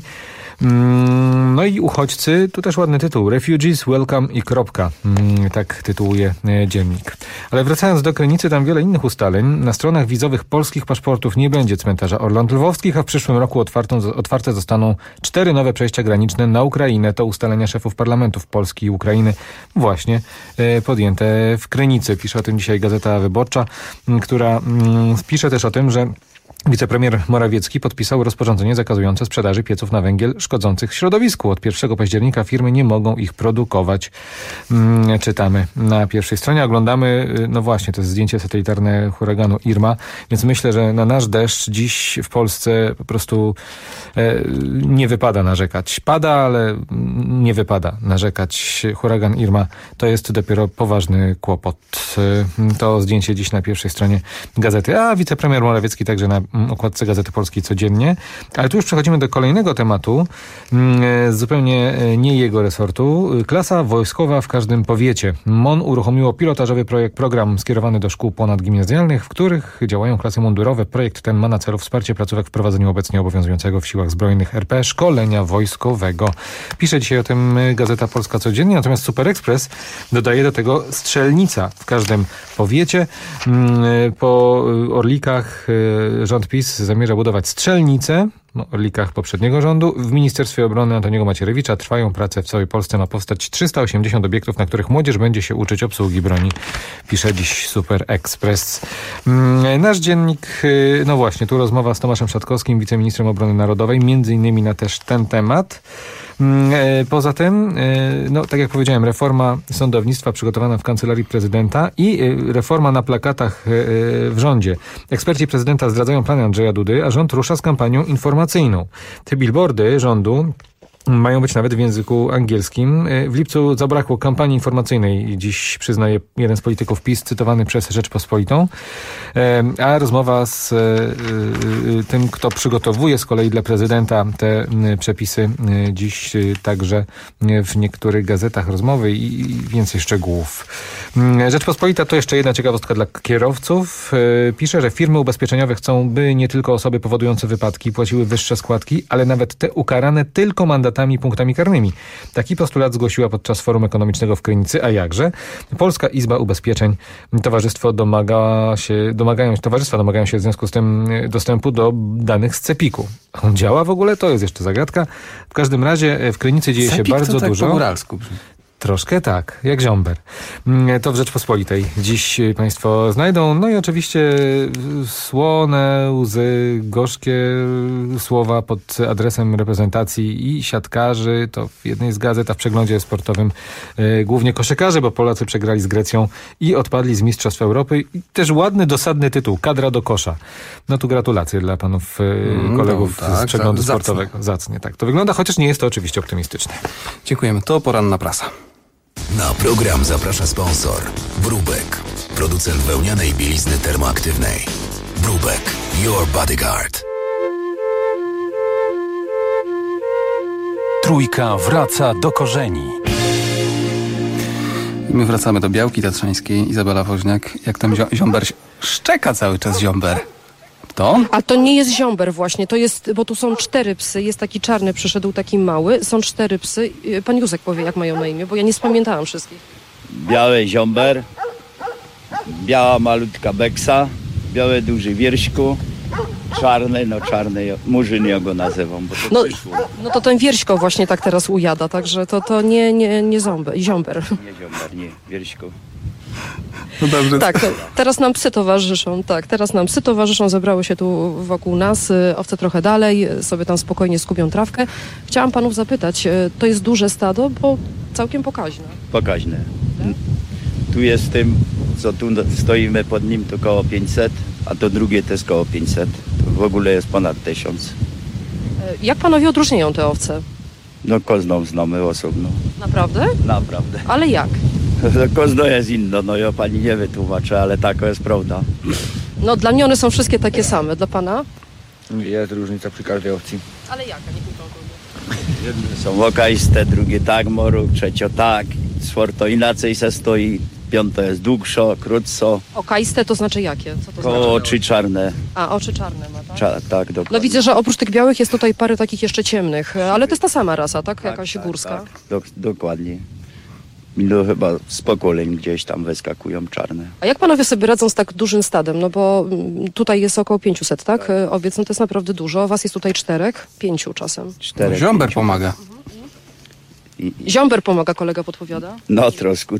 No i uchodźcy, tu też ładny tytuł. Refugees, welcome i kropka. Tak tytułuje dziennik. Ale wracając do Krynicy, tam wiele innych ustaleń. Na stronach wizowych polskich paszportów nie będzie cmentarza Orląt Lwowskich, a w przyszłym roku otwarte zostaną 4 nowe przejścia graniczne na Ukrainę. To ustalenia szefów parlamentów Polski i Ukrainy właśnie podjęte w Krynicy. Pisze o tym dzisiaj Gazeta Wyborcza, która pisze też o tym, że wicepremier Morawiecki podpisał rozporządzenie zakazujące sprzedaży pieców na węgiel szkodzących środowisku. Od 1 października firmy nie mogą ich produkować. Czytamy na pierwszej stronie. Oglądamy, no właśnie, to jest zdjęcie satelitarne huraganu Irma, więc myślę, że na nasz deszcz dziś w Polsce po prostu nie wypada narzekać. Pada, ale nie wypada narzekać. Huragan Irma to jest dopiero poważny kłopot. To zdjęcie dziś na pierwszej stronie gazety. A wicepremier Morawiecki także na okładce Gazety Polskiej codziennie. Ale tu już przechodzimy do kolejnego tematu, zupełnie nie jego resortu. Klasa wojskowa w każdym powiecie. MON uruchomiło pilotażowy program skierowany do szkół ponadgimnazjalnych, w których działają klasy mundurowe. Projekt ten ma na celu wsparcie placówek w prowadzeniu obecnie obowiązującego w Siłach Zbrojnych RP szkolenia wojskowego. Pisze dzisiaj o tym Gazeta Polska codziennie, natomiast Super Express dodaje do tego strzelnica w każdym powiecie. Po Orlikach rząd PiS zamierza budować strzelnice, o Orlikach poprzedniego rządu. W Ministerstwie Obrony Antoniego Macierewicza trwają prace w całej Polsce. Ma powstać 380 obiektów, na których młodzież będzie się uczyć obsługi broni. Pisze dziś Super Express. Nasz dziennik, no właśnie, tu rozmowa z Tomaszem Szatkowskim, wiceministrem obrony narodowej, między innymi na też ten temat. Poza tym, no tak jak powiedziałem, reforma sądownictwa przygotowana w Kancelarii Prezydenta i reforma na plakatach w rządzie. Eksperci prezydenta zdradzają plany Andrzeja Dudy, a rząd rusza z kampanią informacyjną. Te billboardy rządu mają być nawet w języku angielskim. W lipcu zabrakło kampanii informacyjnej. Dziś przyznaje jeden z polityków PiS, cytowany przez Rzeczpospolitą. A rozmowa z tym, kto przygotowuje z kolei dla prezydenta te przepisy, dziś także w niektórych gazetach rozmowy i więcej szczegółów. Rzeczpospolita to jeszcze jedna ciekawostka dla kierowców. Pisze, że firmy ubezpieczeniowe chcą, by nie tylko osoby powodujące wypadki płaciły wyższe składki, ale nawet te ukarane tylko mandatami i punktami karnymi. Taki postulat zgłosiła podczas Forum Ekonomicznego w Krynicy, a jakże? Polska Izba Ubezpieczeń, towarzystwa domagają się w związku z tym dostępu do danych z CEPiK-u. On działa w ogóle? To jest jeszcze zagadka. W każdym razie w Krynicy dzieje się bardzo to tak dużo. Po góralsku. Troszkę tak, jak Ziomber. To w Rzeczpospolitej dziś państwo znajdą. No i oczywiście słone łzy, gorzkie słowa pod adresem reprezentacji i siatkarzy. To w jednej z gazet, a w przeglądzie sportowym głównie koszykarze, bo Polacy przegrali z Grecją i odpadli z Mistrzostw Europy. I też ładny, dosadny tytuł, kadra do kosza. No tu gratulacje dla panów kolegów z przeglądu sportowego. Zacnie, tak. To wygląda, chociaż nie jest to oczywiście optymistyczne. Dziękujemy. To poranna prasa. Na program zaprasza sponsor Brubek, producent wełnianej bielizny termoaktywnej. Brubek, your bodyguard. Trójka wraca do korzeni. My wracamy do Białki Tatrzańskiej. Izabela Woźniak. Jak tam Ziomber szczeka cały czas, Ziomber. To on? A to nie jest Ziomber właśnie, to jest, bo tu są 4 psy, jest taki czarny, przyszedł taki mały, są 4 psy. Pan Józek powie, jak mają na imię, bo ja nie spamiętałam wszystkich. Biały Ziomber, biała malutka Beksa, biały duży Wierśku, czarny Murzyn ja go nazywam, bo to przyszło. No to ten Wierśko właśnie tak teraz ujada, także to nie Ziomber. Nie Ziomber, nie, Wierśku. No dobrze. Tak, teraz nam psy towarzyszą, zebrały się tu wokół nas, owce trochę dalej, sobie tam spokojnie skubią trawkę. Chciałam panów zapytać, to jest duże stado, bo całkiem pokaźne. Pokaźne. Tu jest tym, co tu stoimy pod nim, to koło 500, a to drugie to jest koło 500. To w ogóle jest ponad 1000. Jak panowie odróżniają te owce? No kozną znamy osobno. Naprawdę? Naprawdę. Ale jak? Kozno jest inno, no ja pani nie wytłumaczę, ale taka jest prawda. No dla mnie one są wszystkie takie same, dla pana? Jest różnica przy każdej owcy. Ale jaka? Niech mi pan powie. Jedne są okaiste, drugie tak moruk, trzecie tak, czwarto inaczej se stoi, piąto jest długszo, krótso. Okaiste to znaczy jakie? Co to Koło znaczy? oczy czarne. A, oczy czarne ma, tak? Tak, dokładnie. No widzę, że oprócz tych białych jest tutaj parę takich jeszcze ciemnych, ale to jest ta sama rasa, tak? Jakaś górska. Tak, dokładnie. No chyba z pokoleń gdzieś tam wyskakują czarne. A jak panowie sobie radzą z tak dużym stadem? No bo tutaj jest około 500, tak? Owiec, no to jest naprawdę dużo. Was jest tutaj 4, 5 czasem. 4, Ziomber pomaga. Ziomber pomaga, kolega podpowiada? No troszkę.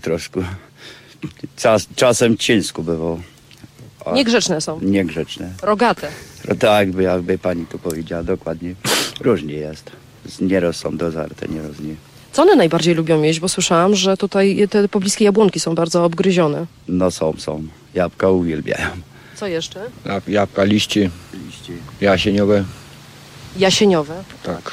Czasem ciężko bywało. Niegrzeczne są. Niegrzeczne. Rogate. No tak, jakby pani tu powiedziała, dokładnie. Różnie jest. Nieraz są dozarte, nieraz nie. Co one najbardziej lubią jeść? Bo słyszałam, że tutaj te pobliskie jabłonki są bardzo obgryzione. No są. Jabłka uwielbiają. Co jeszcze? Jabłka, liście. Jasieniowe. Jasieniowe? Tak.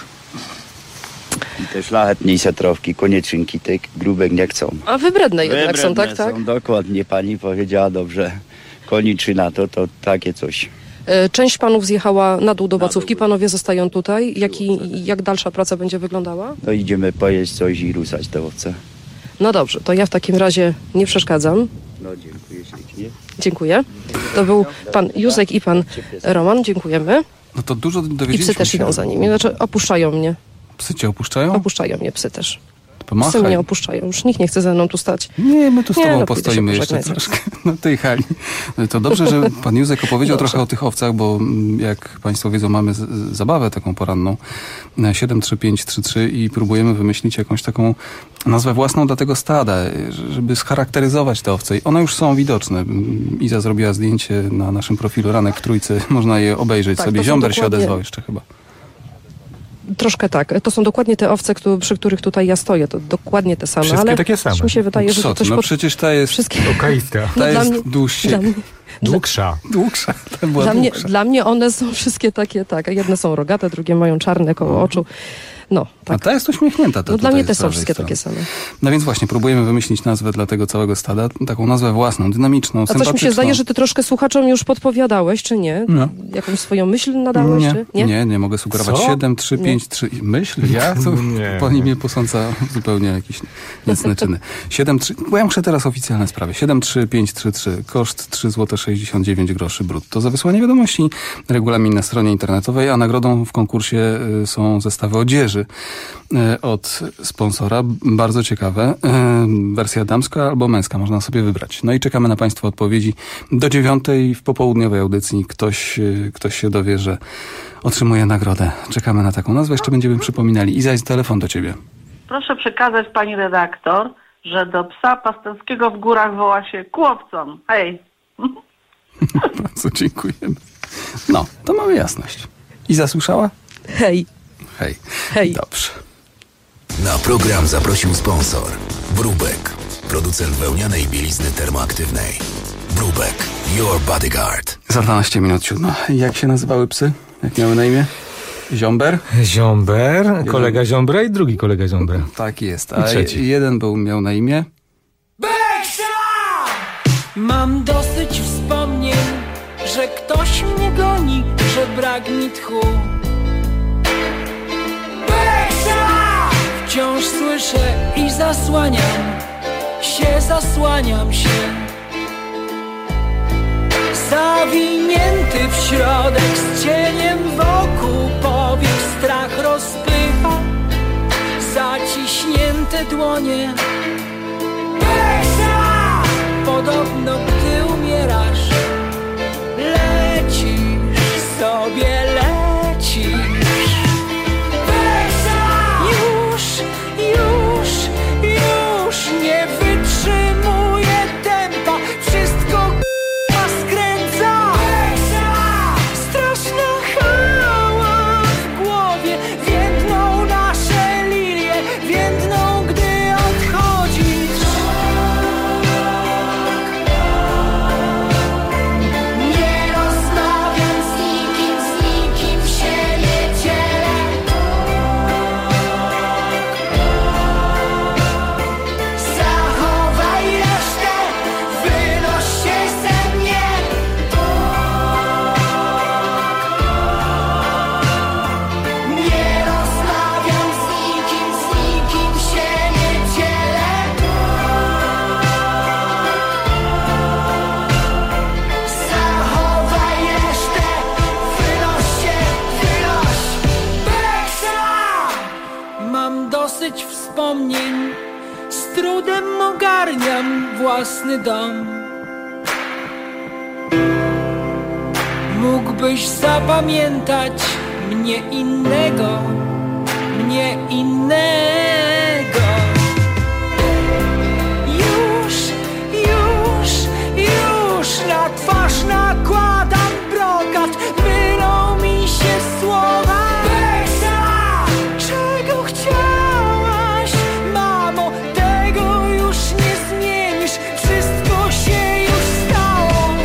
I te szlachetniejsze trawki, konieczynki, te grubek nie chcą. A wybredne jednak są, tak? Są, dokładnie, pani powiedziała dobrze. Koniczyna to takie coś. Część panów zjechała na dół do Bacówki, panowie zostają tutaj. Jak dalsza praca będzie wyglądała? No idziemy pojeść coś i rusać te owce. No dobrze, to ja w takim razie nie przeszkadzam. No dziękuję ślicznie. Dziękuję. To był pan Józek i pan Roman, dziękujemy. No to dużo I dowiedzieliśmy psy też się. idą za nimi, znaczy opuszczają mnie. Psy cię opuszczają? Opuszczają mnie psy też. Pomachaj. Psy mnie opuszczają, już nikt nie chce ze mną tu stać. Nie, my tu z tobą pójdę postoimy się jeszcze pożegnać. troszkę na tej hali. To dobrze, że pan Józek opowiedział trochę o tych owcach, bo jak państwo wiedzą, mamy zabawę taką poranną 73533 i próbujemy wymyślić jakąś taką nazwę własną dla tego stada, żeby scharakteryzować te owce. I one już są widoczne. Iza zrobiła zdjęcie na naszym profilu Ranek w Trójce. Można je obejrzeć Tak, sobie. to są Ziomber się dokładnie- odezwał jeszcze chyba. Troszkę tak. To są dokładnie te owce, przy których tutaj ja stoję. To dokładnie te same. Wszystkie ale takie same. Mi się wydaje, że Co to ty? coś No przecież ta jest Okaista. ta No, dla jest mnie- dłuższa. dla mnie- Długsza. Długsza. Ta była długsza. Dla mnie one są wszystkie takie, tak. Jedne są rogate, drugie mają czarne koło oczu. No, tak. A ta jest uśmiechnięta. No dla tutaj mnie z te są prawej wszystkie strony. takie same. No więc właśnie, próbujemy wymyślić nazwę dla tego całego stada, taką nazwę własną, dynamiczną, A coś mi sympatyczną. się zdaje, że ty troszkę słuchaczom już podpowiadałeś, czy nie? No. Jakąś swoją myśl nadałeś, czy nie? Nie mogę sugerować. Co? 7, 3, 5, 3. Myśl? Ja? To Nie. pani mnie posądza zupełnie jakieś niecne czyny. 7, 3, bo ja muszę teraz oficjalne sprawy. 73533, koszt 3,69 zł brutto za wysłanie wiadomości. Regulamin na stronie internetowej, a nagrodą w konkursie są zestawy odzieży od sponsora. Bardzo ciekawe. Wersja damska albo męska, można sobie wybrać. No i czekamy na państwa odpowiedzi. Do 9:00 w popołudniowej audycji ktoś się dowie, że otrzymuje nagrodę. Czekamy na taką nazwę. Jeszcze będziemy przypominali. Iza, jest telefon do ciebie. Proszę przekazać pani redaktor, że do psa pasterskiego w górach woła się Kłopcon. Hej! Bardzo dziękujemy. No, to mamy jasność. I zasłyszała? Hej. Hej. Hej. Dobrze. Na program zaprosił sponsor Brubek, producent wełnianej bielizny termoaktywnej. Brubek, your bodyguard. Za 12 minut 7. Jak się nazywały psy? Jak miały na imię? Ziomber? Ziomber, kolega Ziombra i drugi kolega Ziombra. Tak jest. I A trzeci. jeden miał na imię? Mam dosyć wspomnień, że ktoś mnie goni, że brak mi tchu. Wciąż słyszę i zasłaniam się. Zawinięty w środek z cieniem wokół, powiek strach rozpycha zaciśnięte dłonie. Podobno gdy umierasz, lecisz sobie, lecisz. Już nie wytrzymuję tempa, wszystko k***a skręca. Straszna chała w głowie, więdną nasze lilie, więdną gdy odchodzisz. Nie rozmawiam z nikim się nie dzielę. Zachowaj resztę, wynoś się ze mnie. Nie rozmawiam z nikim się nie dzielę. Zachowaj resztę, wynoś się, wynoś. Mam dosyć wspomnień, z trudem ogarniam własny dom. Mógłbyś zapamiętać mnie innego. Już na twarz nakładam brokat, mylą mi się słowa. Czego chciałaś, mamo? Tego już nie zmienisz, wszystko się już stało.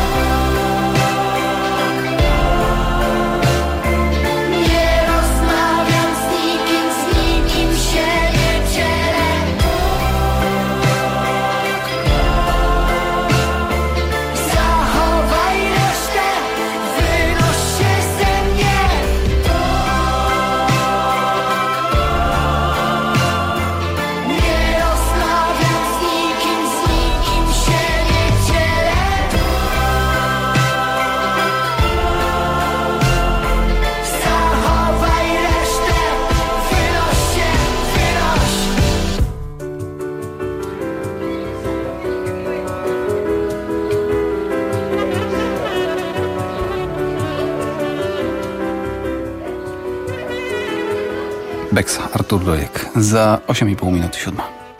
Nie rozmawiam z nikim się nie dzielę. Zachowaj resztę, wynoś się ze mnie. Nie rozmawiam z nikim się nie dzielę. Zachowaj resztę, wynoś się, wynoś. Beksa, Artur Dojek. Za 8,5 minut 7.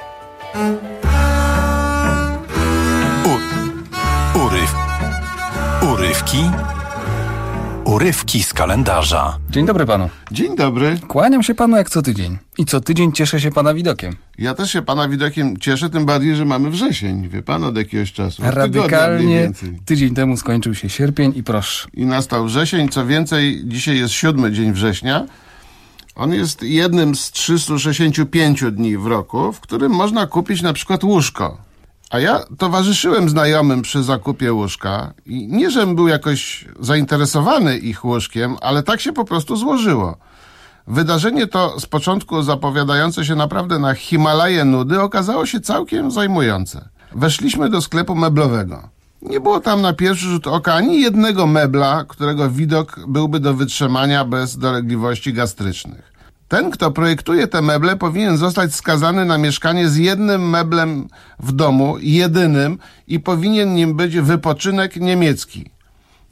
Urywki z kalendarza. Dzień dobry panu. Dzień dobry. Kłaniam się panu jak co tydzień. I co tydzień cieszę się pana widokiem. Ja też się pana widokiem cieszę, tym bardziej, że mamy wrzesień, wie pan, od jakiegoś czasu. Od tygodnia mniej Radykalnie więcej. tydzień temu skończył się sierpień i proszę. I nastał wrzesień, co więcej, dzisiaj jest 7 dzień września. On jest jednym z 365 dni w roku, w którym można kupić na przykład łóżko. A ja towarzyszyłem znajomym przy zakupie łóżka i nie, żebym był jakoś zainteresowany ich łóżkiem, ale tak się po prostu złożyło. Wydarzenie to, z początku zapowiadające się naprawdę na Himalaje nudy, okazało się całkiem zajmujące. Weszliśmy do sklepu meblowego. Nie było tam na pierwszy rzut oka ani jednego mebla, którego widok byłby do wytrzymania bez dolegliwości gastrycznych. Ten, kto projektuje te meble, powinien zostać skazany na mieszkanie z jednym meblem w domu, jedynym, i powinien nim być wypoczynek niemiecki.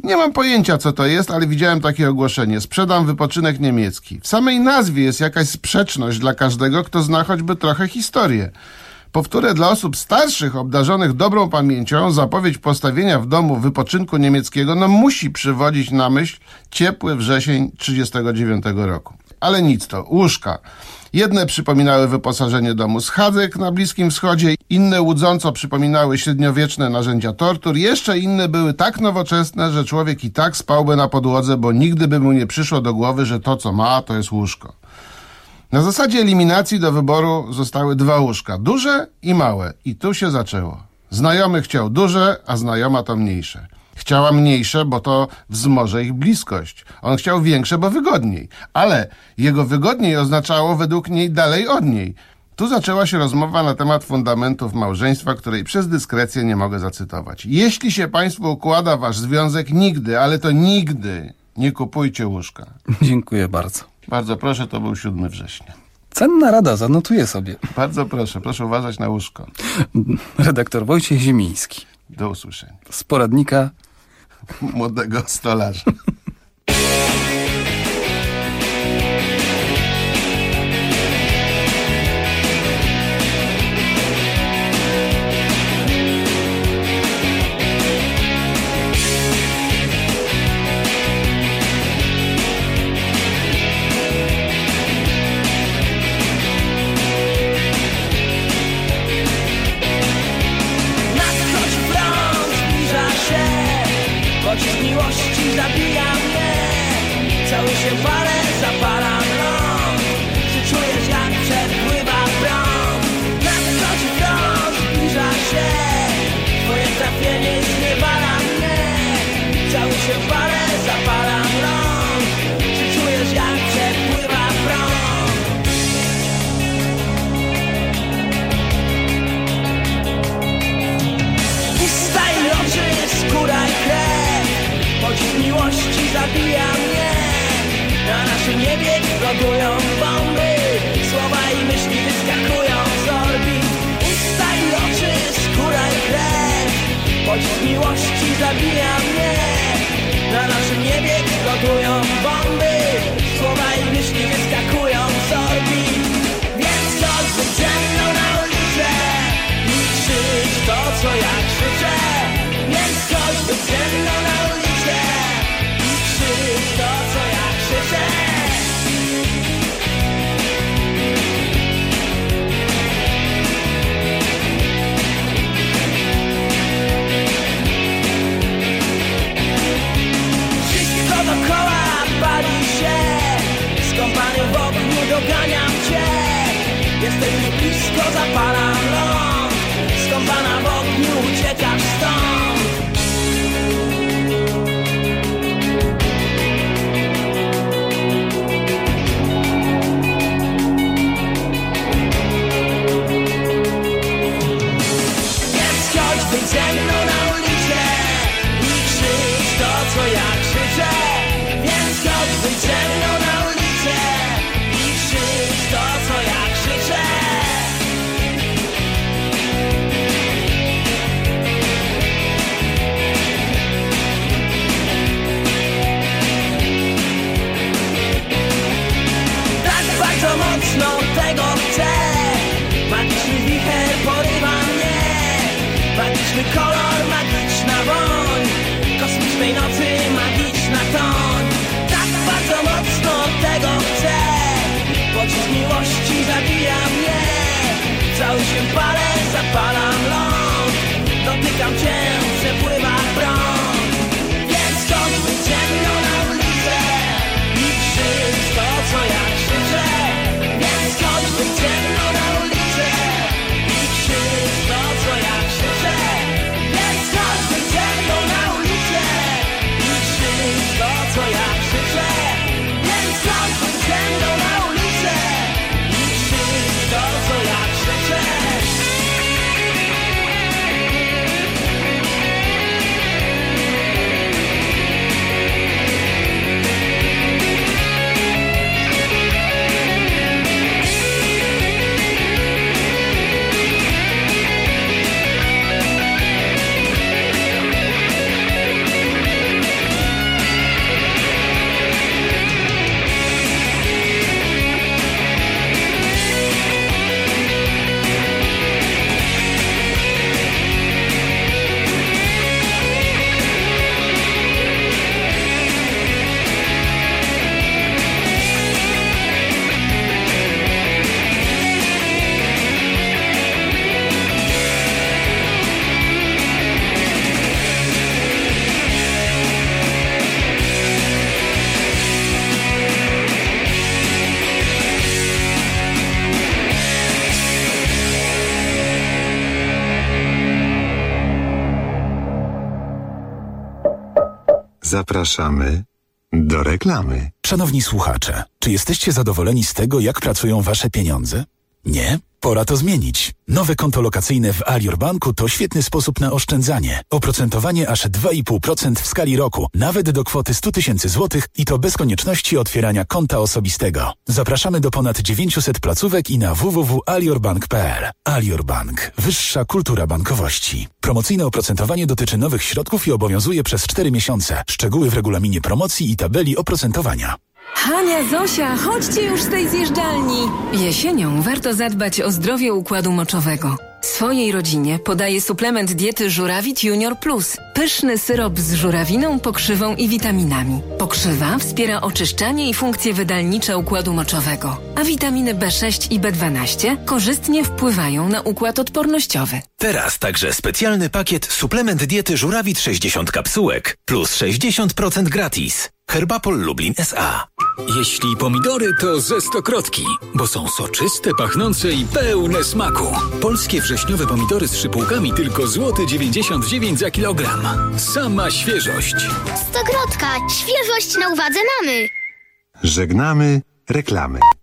Nie mam pojęcia, co to jest, ale widziałem takie ogłoszenie. Sprzedam wypoczynek niemiecki. W samej nazwie jest jakaś sprzeczność dla każdego, kto zna choćby trochę historię. Powtórę, dla osób starszych, obdarzonych dobrą pamięcią, zapowiedź postawienia w domu wypoczynku niemieckiego musi przywodzić na myśl ciepły wrzesień 1939 roku. Ale nic to, łóżka. Jedne przypominały wyposażenie domu schadzek na Bliskim Wschodzie, inne łudząco przypominały średniowieczne narzędzia tortur, jeszcze inne były tak nowoczesne, że człowiek i tak spałby na podłodze, bo nigdy by mu nie przyszło do głowy, że to, co ma, to jest łóżko. Na zasadzie eliminacji do wyboru zostały 2 łóżka, duże i małe. I tu się zaczęło. Znajomy chciał duże, a znajoma to mniejsze. Chciała mniejsze, bo to wzmoże ich bliskość. On chciał większe, bo wygodniej. Ale jego wygodniej oznaczało według niej dalej od niej. Tu zaczęła się rozmowa na temat fundamentów małżeństwa, której przez dyskrecję nie mogę zacytować. Jeśli się państwu układa wasz związek, nigdy, ale to nigdy nie kupujcie łóżka. Dziękuję bardzo. Bardzo proszę, to był 7 września. Cenna rada, zanotuję sobie. Bardzo proszę uważać na łóżko. Redaktor Wojciech Ziemiński. Do usłyszenia. Z poradnika młodego stolarza. Pocisk miłości zabija mnie. Cały się palę, zapalam rąk. Czy czujesz, jak przepływa prąd? Nadchodzi front, zbliża się. Twoje trafienie zniewala mnie. Cały się palę, zapalam rąk. Czy czujesz, jak przepływa prąd? Usta i oczy, skóra i krew. Pocisk miłości zabija mnie. Na naszym niebie eksplodują bomby. Słowa i myśli wyskakują z orbit. Usta i oczy, skóra i krew. Pocisk miłości zabija mnie. Na naszym niebie eksplodują bomby. Słowa i myśli wyskakują z orbit. Więc chodź ze mną na ulicę i krzycz to, co ja krzyczę. Więc chodź ze mną na ulicę i krzycz to, co ja krzyczę. Wszystko dookoła pali się. Skąpany w ogniu doganiam cię. Jesteś już blisko, zapalam ląd. Skąpana w ogniu uciekasz stąd. Wyjdź ze mną na ulicę i krzycz to, co ja krzyczę. Więc chodź, wyjdź ze mną na ulicę i krzycz to, co ja krzyczę. Tak bardzo mocno tego chcę. Magiczny wicher porywa mnie. Magiczny kolor, magiczna woń. Kosmicznej nocy, magiczna toń. Tak bardzo mocno tego chcę. Pocisk miłości zabija mnie. Cały się palę, zapalam ląd. Dotykam cię, przepływa prąd. Więc chodź ze mną na ulicę i krzycz to, co ja krzyczę. Więc chodź ze mną na ulicę i krzycz to, co ja krzyczę. Więc chodź ze mną na ulicę i krzycz to, co ja krzyczę. Więc chodź ze mną na ulicę i krzycz to, co ja krzyczę. Zapraszamy do reklamy. Szanowni słuchacze, czy jesteście zadowoleni z tego, jak pracują wasze pieniądze? Nie? Pora to zmienić. Nowe konto lokacyjne w Alior Banku to świetny sposób na oszczędzanie. Oprocentowanie aż 2,5% w skali roku, nawet do kwoty 100 000 złotych i to bez konieczności otwierania konta osobistego. Zapraszamy do ponad 900 placówek i na www.aliorbank.pl. Alior Bank. Wyższa kultura bankowości. Promocyjne oprocentowanie dotyczy nowych środków i obowiązuje przez 4 miesiące. Szczegóły w regulaminie promocji i tabeli oprocentowania. Hania, Zosia, chodźcie już z tej zjeżdżalni. Jesienią warto zadbać o zdrowie układu moczowego. Swojej rodzinie podaję suplement diety Żurawit Junior Plus. Pyszny syrop z żurawiną, pokrzywą i witaminami. Pokrzywa wspiera oczyszczanie i funkcje wydalnicze układu moczowego. A witaminy B6 i B12 korzystnie wpływają na układ odpornościowy. Teraz także specjalny pakiet suplement diety Żurawit 60 kapsułek plus 60% gratis. Herbapol Lublin S.A. Jeśli pomidory, to ze Stokrotki, bo są soczyste, pachnące i pełne smaku. Polskie wrześniowe pomidory z szypułkami tylko złoty 99 za kilogram. Sama świeżość. Stokrotka. Świeżość na uwadze mamy. Żegnamy reklamy.